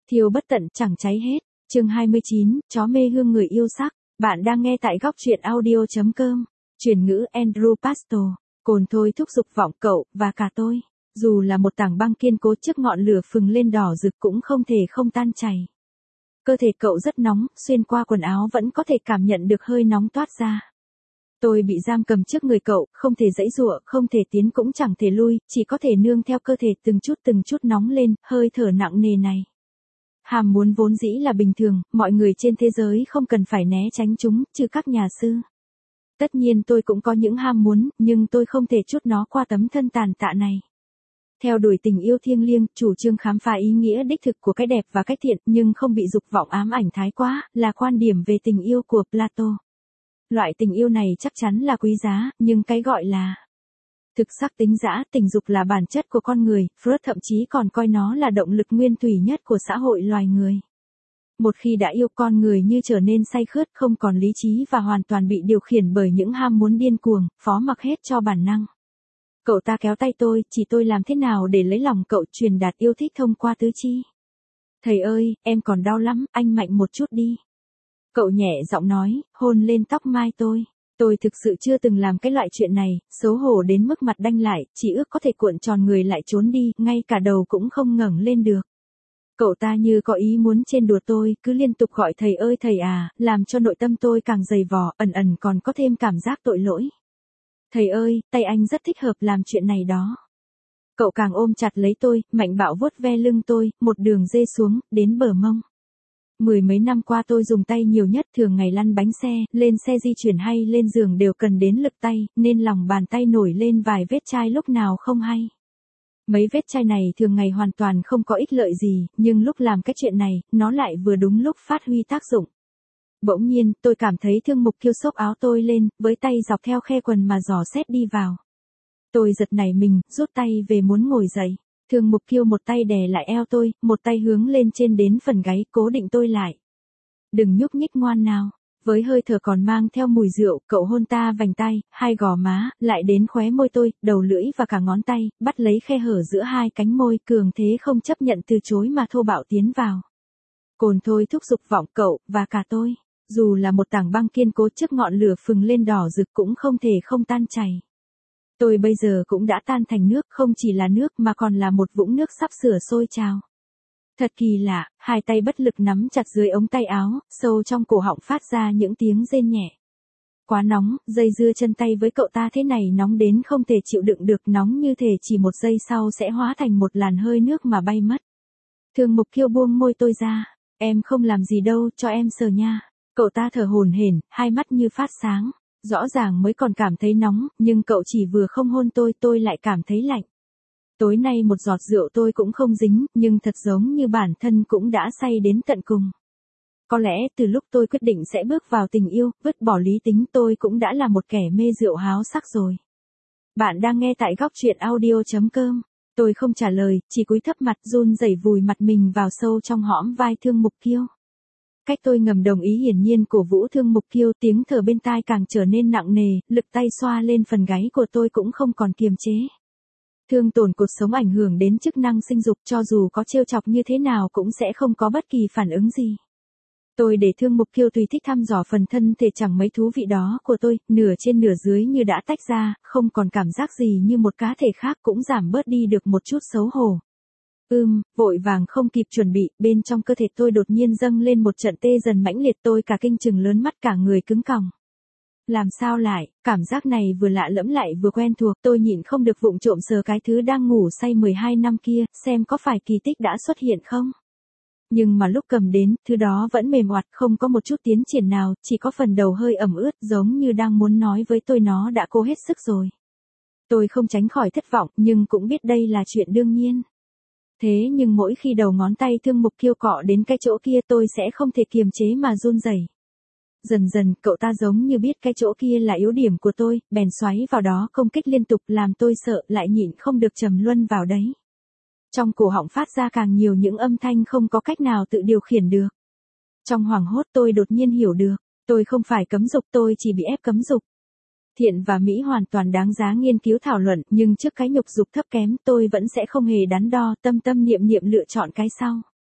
Thiêu bất tận chẳng cháy hết. Chương 29, chó mê hương người yêu sắc. Bạn đang nghe tại góc truyện audio.com. Chuyển ngữ Andrew Pastor. Cồn thôi thúc giục vọng cậu, và cả tôi. Dù là một tảng băng kiên cố trước ngọn lửa phừng lên đỏ rực cũng không thể không tan chảy. Cơ thể cậu rất nóng, xuyên qua quần áo vẫn có thể cảm nhận được hơi nóng toát ra. Tôi bị giam cầm trước người cậu, không thể giãy giụa, không thể tiến cũng chẳng thể lui, chỉ có thể nương theo cơ thể từng chút nóng lên, hơi thở nặng nề này. Ham muốn vốn dĩ là bình thường, mọi người trên thế giới không cần phải né tránh chúng, trừ các nhà sư. Tất nhiên tôi cũng có những ham muốn, nhưng tôi không thể trút nó qua tấm thân tàn tạ này. Theo đuổi tình yêu thiêng liêng, chủ trương khám phá ý nghĩa đích thực của cái đẹp và cái thiện, nhưng không bị dục vọng ám ảnh thái quá, là quan điểm về tình yêu của Plato. Loại tình yêu này chắc chắn là quý giá, nhưng cái gọi là thực sắc tính dã, tình dục là bản chất của con người, Freud thậm chí còn coi nó là động lực nguyên thủy nhất của xã hội loài người. Một khi đã yêu, con người như trở nên say khướt, không còn lý trí và hoàn toàn bị điều khiển bởi những ham muốn điên cuồng, phó mặc hết cho bản năng. Cậu ta kéo tay tôi, chỉ tôi làm thế nào để lấy lòng cậu, truyền đạt yêu thích thông qua tứ chi. Thầy ơi, em còn đau lắm, anh mạnh một chút đi. Cậu nhẹ giọng nói, hôn lên tóc mai tôi. Tôi thực sự chưa từng làm cái loại chuyện này, xấu hổ đến mức mặt đanh lại, chỉ ước có thể cuộn tròn người lại trốn đi, ngay cả đầu cũng không ngẩng lên được. Cậu ta như có ý muốn trên đùa tôi, cứ liên tục gọi thầy ơi thầy à, làm cho nội tâm tôi càng dày vò, ẩn còn có thêm cảm giác tội lỗi. Thầy ơi, tay anh rất thích hợp làm chuyện này đó. Cậu càng ôm chặt lấy tôi, mạnh bạo vuốt ve lưng tôi, một đường dê xuống, đến bờ mông. Mười mấy năm qua tôi dùng tay nhiều nhất, thường ngày lăn bánh xe, lên xe di chuyển hay lên giường đều cần đến lực tay, nên lòng bàn tay nổi lên vài vết chai lúc nào không hay. Mấy vết chai này thường ngày hoàn toàn không có ích lợi gì, nhưng lúc làm cái chuyện này, nó lại vừa đúng lúc phát huy tác dụng. Bỗng nhiên, tôi cảm thấy Thương Mục Kiêu xốc áo tôi lên, với tay dọc theo khe quần mà dò xét đi vào. Tôi giật nảy mình, rút tay về muốn ngồi dậy. Thương Mục Kiêu một tay đè lại eo tôi, một tay hướng lên trên đến phần gáy, cố định tôi lại. Đừng nhúc nhích ngoan nào. Với hơi thở còn mang theo mùi rượu, cậu hôn ta vành tay, hai gò má, lại đến khóe môi tôi, đầu lưỡi và cả ngón tay, bắt lấy khe hở giữa hai cánh môi, cường thế không chấp nhận từ chối mà thô bạo tiến vào. Cồn thôi thúc giục vọng cậu, và cả tôi. Dù là một tảng băng kiên cố trước ngọn lửa phừng lên đỏ rực cũng không thể không tan chảy. Tôi bây giờ cũng đã tan thành nước, không chỉ là nước mà còn là một vũng nước sắp sửa sôi trào. Thật kỳ lạ, hai tay bất lực nắm chặt dưới ống tay áo, sâu trong cổ họng phát ra những tiếng rên nhẹ. Quá nóng, dây dưa chân tay với cậu ta thế này nóng đến không thể chịu đựng được, nóng như thể chỉ một giây sau sẽ hóa thành một làn hơi nước mà bay mất. Thương Mục Kiêu buông môi tôi ra, em không làm gì đâu, cho em sờ nha. Cậu ta thở hổn hển, hai mắt như phát sáng. Rõ ràng mới còn cảm thấy nóng, nhưng cậu chỉ vừa không hôn tôi lại cảm thấy lạnh. Tối nay một giọt rượu tôi cũng không dính, nhưng thật giống như bản thân cũng đã say đến tận cùng. Có lẽ từ lúc tôi quyết định sẽ bước vào tình yêu, vứt bỏ lý tính, tôi cũng đã là một kẻ mê rượu háo sắc rồi. Bạn đang nghe tại góc truyện audio.com. Tôi không trả lời, chỉ cúi thấp mặt, run rẩy vùi mặt mình vào sâu trong hõm vai Thương Mục Kiêu. Cách tôi ngầm đồng ý hiển nhiên cổ vũ Thương Mục Kiêu, tiếng thở bên tai càng trở nên nặng nề, lực tay xoa lên phần gáy của tôi cũng không còn kiềm chế. Thương tổn cột sống ảnh hưởng đến chức năng sinh dục, cho dù có trêu chọc như thế nào cũng sẽ không có bất kỳ phản ứng gì. Tôi để Thương Mục Kiêu tùy thích thăm dò phần thân thể chẳng mấy thú vị đó của tôi, nửa trên nửa dưới như đã tách ra, không còn cảm giác gì như một cá thể khác, cũng giảm bớt đi được một chút xấu hổ. Vội vàng không kịp chuẩn bị, bên trong cơ thể tôi đột nhiên dâng lên một trận tê dần mãnh liệt, tôi cả kinh chừng lớn mắt, cả người cứng còng. Làm sao lại, cảm giác này vừa lạ lẫm lại vừa quen thuộc, tôi nhịn không được vụng trộm sờ cái thứ đang ngủ say 12 năm kia, xem có phải kỳ tích đã xuất hiện không. Nhưng mà lúc cầm đến, thứ đó vẫn mềm oặt, không có một chút tiến triển nào, chỉ có phần đầu hơi ẩm ướt, giống như đang muốn nói với tôi nó đã cố hết sức rồi. Tôi không tránh khỏi thất vọng, nhưng cũng biết đây là chuyện đương nhiên. Thế nhưng mỗi khi đầu ngón tay Thương Mục Kiêu cọ đến cái chỗ kia tôi sẽ không thể kiềm chế mà run rẩy. Dần dần, cậu ta giống như biết cái chỗ kia là yếu điểm của tôi, bèn xoáy vào đó công kích liên tục, làm tôi sợ lại nhịn không được trầm luân vào đấy. Trong cổ họng phát ra càng nhiều những âm thanh không có cách nào tự điều khiển được. Trong hoảng hốt tôi đột nhiên hiểu được, tôi không phải cấm dục, tôi chỉ bị ép cấm dục. Thiện và mỹ hoàn toàn đáng giá nghiên cứu thảo luận, nhưng trước cái nhục dục thấp kém tôi vẫn sẽ không hề đắn đo, tâm niệm lựa chọn cái sau.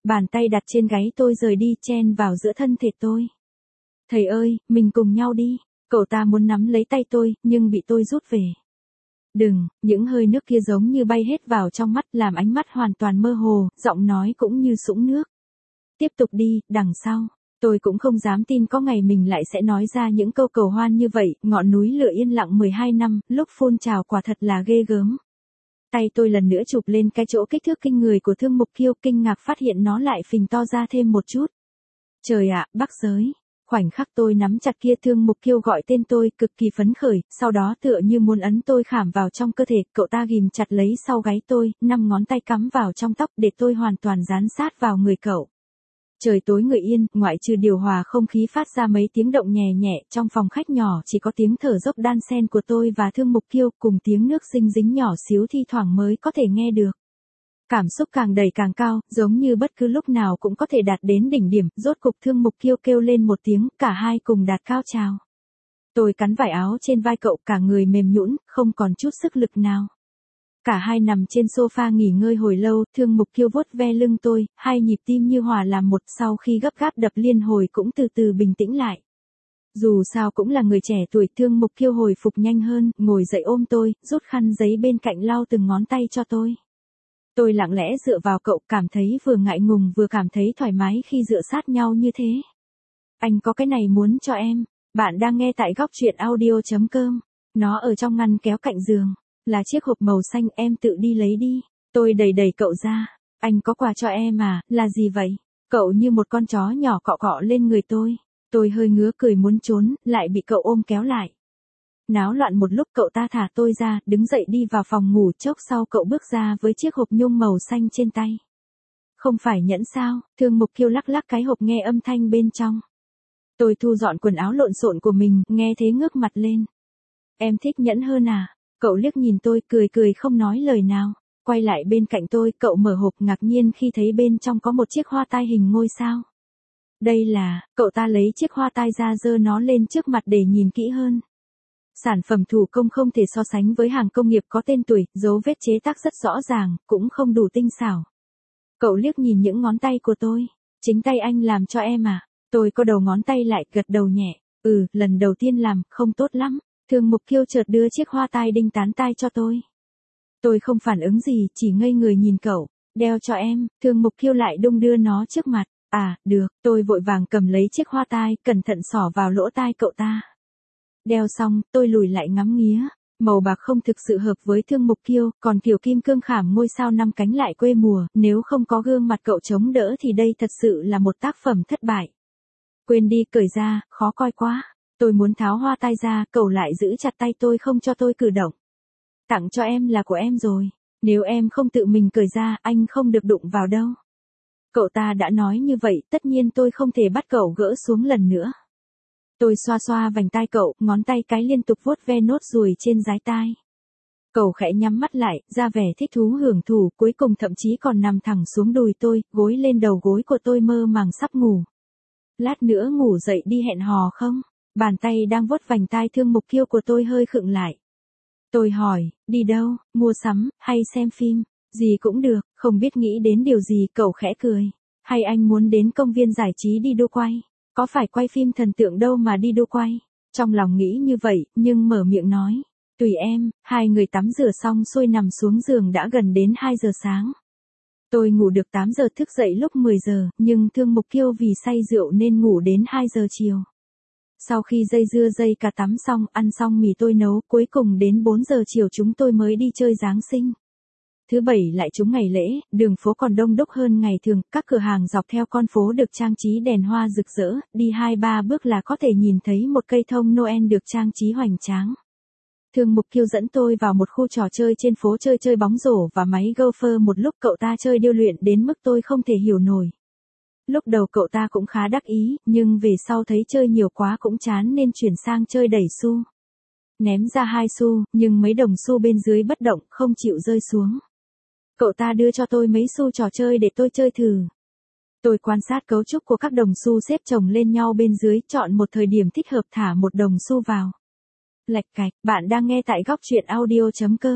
Bàn tay đặt trên gáy tôi rời đi chen vào giữa thân thể tôi. Thầy ơi, mình cùng nhau đi. Cậu ta muốn nắm lấy tay tôi, nhưng bị tôi rút về. Đừng, những hơi nước kia giống như bay hết vào trong mắt làm ánh mắt hoàn toàn mơ hồ, giọng nói cũng như sũng nước. Tiếp tục đi, đằng sau. Tôi cũng không dám tin có ngày mình lại sẽ nói ra những câu cầu hoan như vậy, ngọn núi lửa yên lặng 12 năm, lúc phun trào quả thật là ghê gớm. Tay tôi lần nữa chụp lên cái chỗ kích thước kinh người của Thương Mục Kiêu, kinh ngạc phát hiện nó lại phình to ra thêm một chút. Trời ạ, Bắc Giới. Khoảnh khắc tôi nắm chặt kia Thương Mục Kiêu gọi tên tôi, cực kỳ phấn khởi, sau đó tựa như muốn ấn tôi khảm vào trong cơ thể, cậu ta ghim chặt lấy sau gáy tôi, 5 ngón tay cắm vào trong tóc để tôi hoàn toàn dán sát vào người cậu. Trời tối người yên, ngoại trừ điều hòa không khí phát ra mấy tiếng động nhẹ nhẹ, trong phòng khách nhỏ chỉ có tiếng thở dốc đan xen của tôi và Thương Mục Kiêu, cùng tiếng nước dinh dính nhỏ xíu thi thoảng mới có thể nghe được. Cảm xúc càng đầy càng cao, giống như bất cứ lúc nào cũng có thể đạt đến đỉnh điểm, rốt cục Thương Mục Kiêu kêu lên một tiếng, cả hai cùng đạt cao trào. Tôi cắn vải áo trên vai cậu, cả người mềm nhũn, không còn chút sức lực nào. Cả hai nằm trên sofa nghỉ ngơi hồi lâu, Thương Mục Kiêu vuốt ve lưng tôi, hai nhịp tim như hòa làm một, sau khi gấp gáp đập liên hồi cũng từ từ bình tĩnh lại. Dù sao cũng là người trẻ tuổi, Thương Mục Kiêu hồi phục nhanh hơn, ngồi dậy ôm tôi, rút khăn giấy bên cạnh lau từng ngón tay cho tôi. Tôi lặng lẽ dựa vào cậu, cảm thấy vừa ngại ngùng vừa cảm thấy thoải mái khi dựa sát nhau như thế. Anh có cái này muốn cho em. Bạn đang nghe tại góc truyện audio.com. Nó ở trong ngăn kéo cạnh giường. Là chiếc hộp màu xanh, em tự đi lấy đi. Tôi đẩy đẩy cậu ra. Anh có quà cho em à, là gì vậy? Cậu như một con chó nhỏ cọ cọ lên người tôi. Tôi hơi ngứa cười muốn trốn, lại bị cậu ôm kéo lại. Náo loạn một lúc cậu ta thả tôi ra, đứng dậy đi vào phòng ngủ, chốc sau cậu bước ra với chiếc hộp nhung màu xanh trên tay. Không phải nhẫn sao? Thương Mục Kiêu lắc lắc cái hộp nghe âm thanh bên trong. Tôi thu dọn quần áo lộn xộn của mình, nghe thế ngước mặt lên. Em thích nhẫn hơn à? Cậu liếc nhìn tôi, cười cười không nói lời nào. Quay lại bên cạnh tôi, cậu mở hộp ngạc nhiên khi thấy bên trong có một chiếc hoa tai hình ngôi sao. Đây là, cậu ta lấy chiếc hoa tai ra giơ nó lên trước mặt để nhìn kỹ hơn. Sản phẩm thủ công không thể so sánh với hàng công nghiệp có tên tuổi, dấu vết chế tác rất rõ ràng, cũng không đủ tinh xảo. Cậu liếc nhìn những ngón tay của tôi. Chính tay anh làm cho em à? Tôi co đầu ngón tay lại, gật đầu nhẹ. Lần đầu tiên làm, không tốt lắm. Thương Mục Kiêu chợt đưa chiếc hoa tai đinh tán tai cho tôi. Tôi không phản ứng gì, chỉ ngây người nhìn cậu. Đeo cho em. Thương Mục Kiêu lại đung đưa nó trước mặt. À, được. Tôi vội vàng cầm lấy chiếc hoa tai, cẩn thận xỏ vào lỗ tai cậu ta. Đeo xong, tôi lùi lại ngắm nghía. Màu bạc không thực sự hợp với Thương Mục Kiêu, còn kiểu kim cương khảm ngôi sao 5 cánh lại quê mùa, nếu không có gương mặt cậu chống đỡ thì đây thật sự là một tác phẩm thất bại. Quên đi, cởi ra, khó coi quá. Tôi muốn tháo hoa tai ra, cậu lại giữ chặt tay tôi không cho tôi cử động. Tặng cho em là của em rồi. Nếu em không tự mình cởi ra, anh không được đụng vào đâu. Cậu ta đã nói như vậy, tất nhiên tôi không thể bắt cậu gỡ xuống lần nữa. Tôi xoa xoa vành tai cậu, ngón tay cái liên tục vuốt ve nốt ruồi trên dái tai. Cậu khẽ nhắm mắt lại, ra vẻ thích thú hưởng thụ, cuối cùng thậm chí còn nằm thẳng xuống đùi tôi, gối lên đầu gối của tôi mơ màng sắp ngủ. Lát nữa ngủ dậy đi hẹn hò không? Bàn tay đang vuốt vành tai Thương Mục Kiêu của tôi hơi khựng lại. Tôi hỏi, đi đâu, mua sắm, hay xem phim? Gì cũng được, không biết nghĩ đến điều gì, cậu khẽ cười. Hay anh muốn đến công viên giải trí đi đu quay? Có phải quay phim thần tượng đâu mà đi đu quay? Trong lòng nghĩ như vậy, nhưng mở miệng nói. Tùy em. Hai người tắm rửa xong xuôi nằm xuống giường đã gần đến 2 giờ sáng. Tôi ngủ được 8 giờ, thức dậy lúc 10 giờ, nhưng Thương Mục Kiêu vì say rượu nên ngủ đến 2 giờ chiều. Sau khi dây dưa dây cả tắm xong, ăn xong mì tôi nấu, cuối cùng đến 4 giờ chiều chúng tôi mới đi chơi Giáng sinh. Thứ Bảy lại trúng ngày lễ, đường phố còn đông đúc hơn ngày thường, các cửa hàng dọc theo con phố được trang trí đèn hoa rực rỡ, đi 2-3 bước là có thể nhìn thấy một cây thông Noel được trang trí hoành tráng. Thương Mục Kiêu dẫn tôi vào một khu trò chơi trên phố chơi bóng rổ và máy golf, một lúc cậu ta chơi điêu luyện đến mức tôi không thể hiểu nổi. Lúc đầu cậu ta cũng khá đắc ý, nhưng về sau thấy chơi nhiều quá cũng chán nên chuyển sang chơi đẩy xu. Ném ra 2 xu, nhưng mấy đồng xu bên dưới bất động, không chịu rơi xuống. Cậu ta đưa cho tôi mấy xu trò chơi để tôi chơi thử. Tôi quan sát cấu trúc của các đồng xu xếp chồng lên nhau bên dưới, chọn một thời điểm thích hợp thả một đồng xu vào. Lạch cạch, bạn đang nghe tại góc truyện audio.com.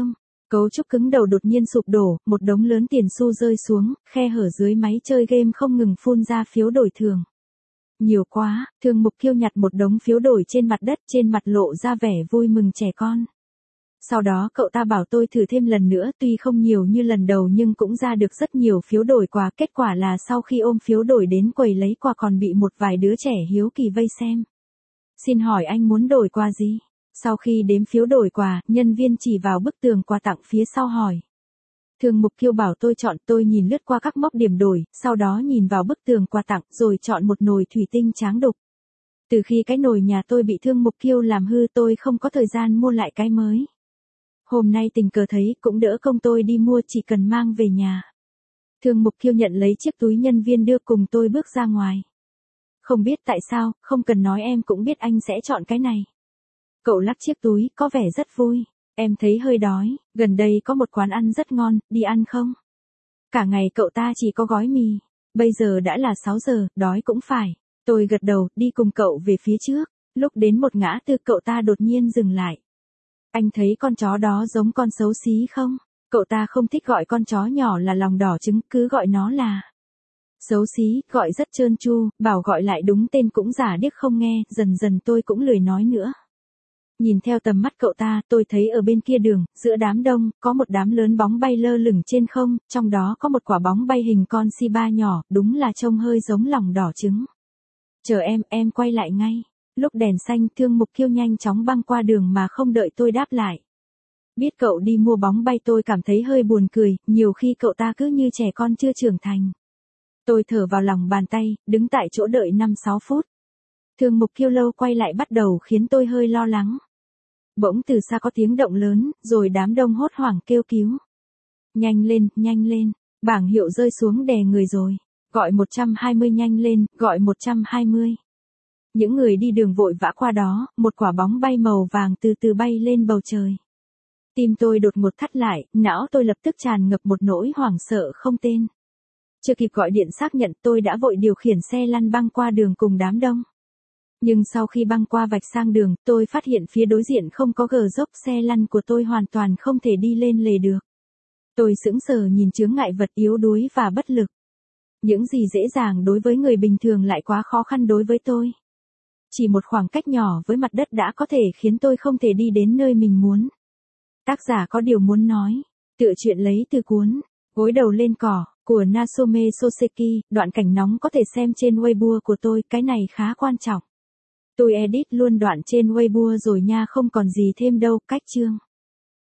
Cấu trúc cứng đầu đột nhiên sụp đổ, một đống lớn tiền xu rơi xuống, khe hở dưới máy chơi game không ngừng phun ra phiếu đổi thưởng. Nhiều quá, Thường Mục Kiêu nhặt một đống phiếu đổi trên mặt đất, trên mặt lộ ra vẻ vui mừng trẻ con. Sau đó cậu ta bảo tôi thử thêm lần nữa, tuy không nhiều như lần đầu nhưng cũng ra được rất nhiều phiếu đổi quà. Kết quả là sau khi ôm phiếu đổi đến quầy lấy quà còn bị một vài đứa trẻ hiếu kỳ vây xem. Xin hỏi anh muốn đổi quà gì? Sau khi đếm phiếu đổi quà, nhân viên chỉ vào bức tường quà tặng phía sau hỏi. Thường Mục Kiêu bảo tôi chọn, tôi nhìn lướt qua các mốc điểm đổi, sau đó nhìn vào bức tường quà tặng rồi chọn một nồi thủy tinh tráng đục. Từ khi cái nồi nhà tôi bị Thương Mục Kiêu làm hư tôi không có thời gian mua lại cái mới. Hôm nay tình cờ thấy cũng đỡ công tôi đi mua, chỉ cần mang về nhà. Thương Mục Kiêu nhận lấy chiếc túi nhân viên đưa cùng tôi bước ra ngoài. Không biết tại sao, không cần nói em cũng biết anh sẽ chọn cái này. Cậu lắc chiếc túi, có vẻ rất vui. Em thấy hơi đói, gần đây có một quán ăn rất ngon, đi ăn không? Cả ngày cậu ta chỉ có gói mì. Bây giờ đã là 6 giờ, đói cũng phải. Tôi gật đầu, đi cùng cậu về phía trước. Lúc đến một ngã tư cậu ta đột nhiên dừng lại. Anh thấy con chó đó giống con xấu xí không? Cậu ta không thích gọi con chó nhỏ là lòng đỏ trứng, cứ gọi nó là xấu xí, gọi rất trơn tru, bảo gọi lại đúng tên cũng giả điếc không nghe, dần dần tôi cũng lười nói nữa. Nhìn theo tầm mắt cậu ta, tôi thấy ở bên kia đường, giữa đám đông, có một đám lớn bóng bay lơ lửng trên không, trong đó có một quả bóng bay hình con Shiba nhỏ, đúng là trông hơi giống lòng đỏ trứng. Chờ em quay lại ngay. Lúc đèn xanh, Thương Mục Kiêu nhanh chóng băng qua đường mà không đợi tôi đáp lại. Biết cậu đi mua bóng bay tôi cảm thấy hơi buồn cười, nhiều khi cậu ta cứ như trẻ con chưa trưởng thành. Tôi thở vào lòng bàn tay, đứng tại chỗ đợi 5-6 phút. Thương Mục Kiêu lâu quay lại bắt đầu khiến tôi hơi lo lắng. Bỗng từ xa có tiếng động lớn, rồi đám đông hốt hoảng kêu cứu. Nhanh lên, bảng hiệu rơi xuống đè người rồi. Gọi 120 nhanh lên, gọi 120. Những người đi đường vội vã qua đó, một quả bóng bay màu vàng từ từ bay lên bầu trời. Tim tôi đột ngột thắt lại, não tôi lập tức tràn ngập một nỗi hoảng sợ không tên. Chưa kịp gọi điện xác nhận tôi đã vội điều khiển xe lăn băng qua đường cùng đám đông. Nhưng sau khi băng qua vạch sang đường, tôi phát hiện phía đối diện không có gờ dốc, xe lăn của tôi hoàn toàn không thể đi lên lề được. Tôi sững sờ nhìn chướng ngại vật yếu đuối và bất lực. Những gì dễ dàng đối với người bình thường lại quá khó khăn đối với tôi. Chỉ một khoảng cách nhỏ với mặt đất đã có thể khiến tôi không thể đi đến nơi mình muốn. Tác giả có điều muốn nói. Tựa truyện lấy từ cuốn Gối đầu lên cỏ của Nasome Soseki. Đoạn cảnh nóng có thể xem trên Weibo của tôi, cái này khá quan trọng. Tôi edit luôn đoạn trên Weibo rồi nha, không còn gì thêm đâu, cách chương.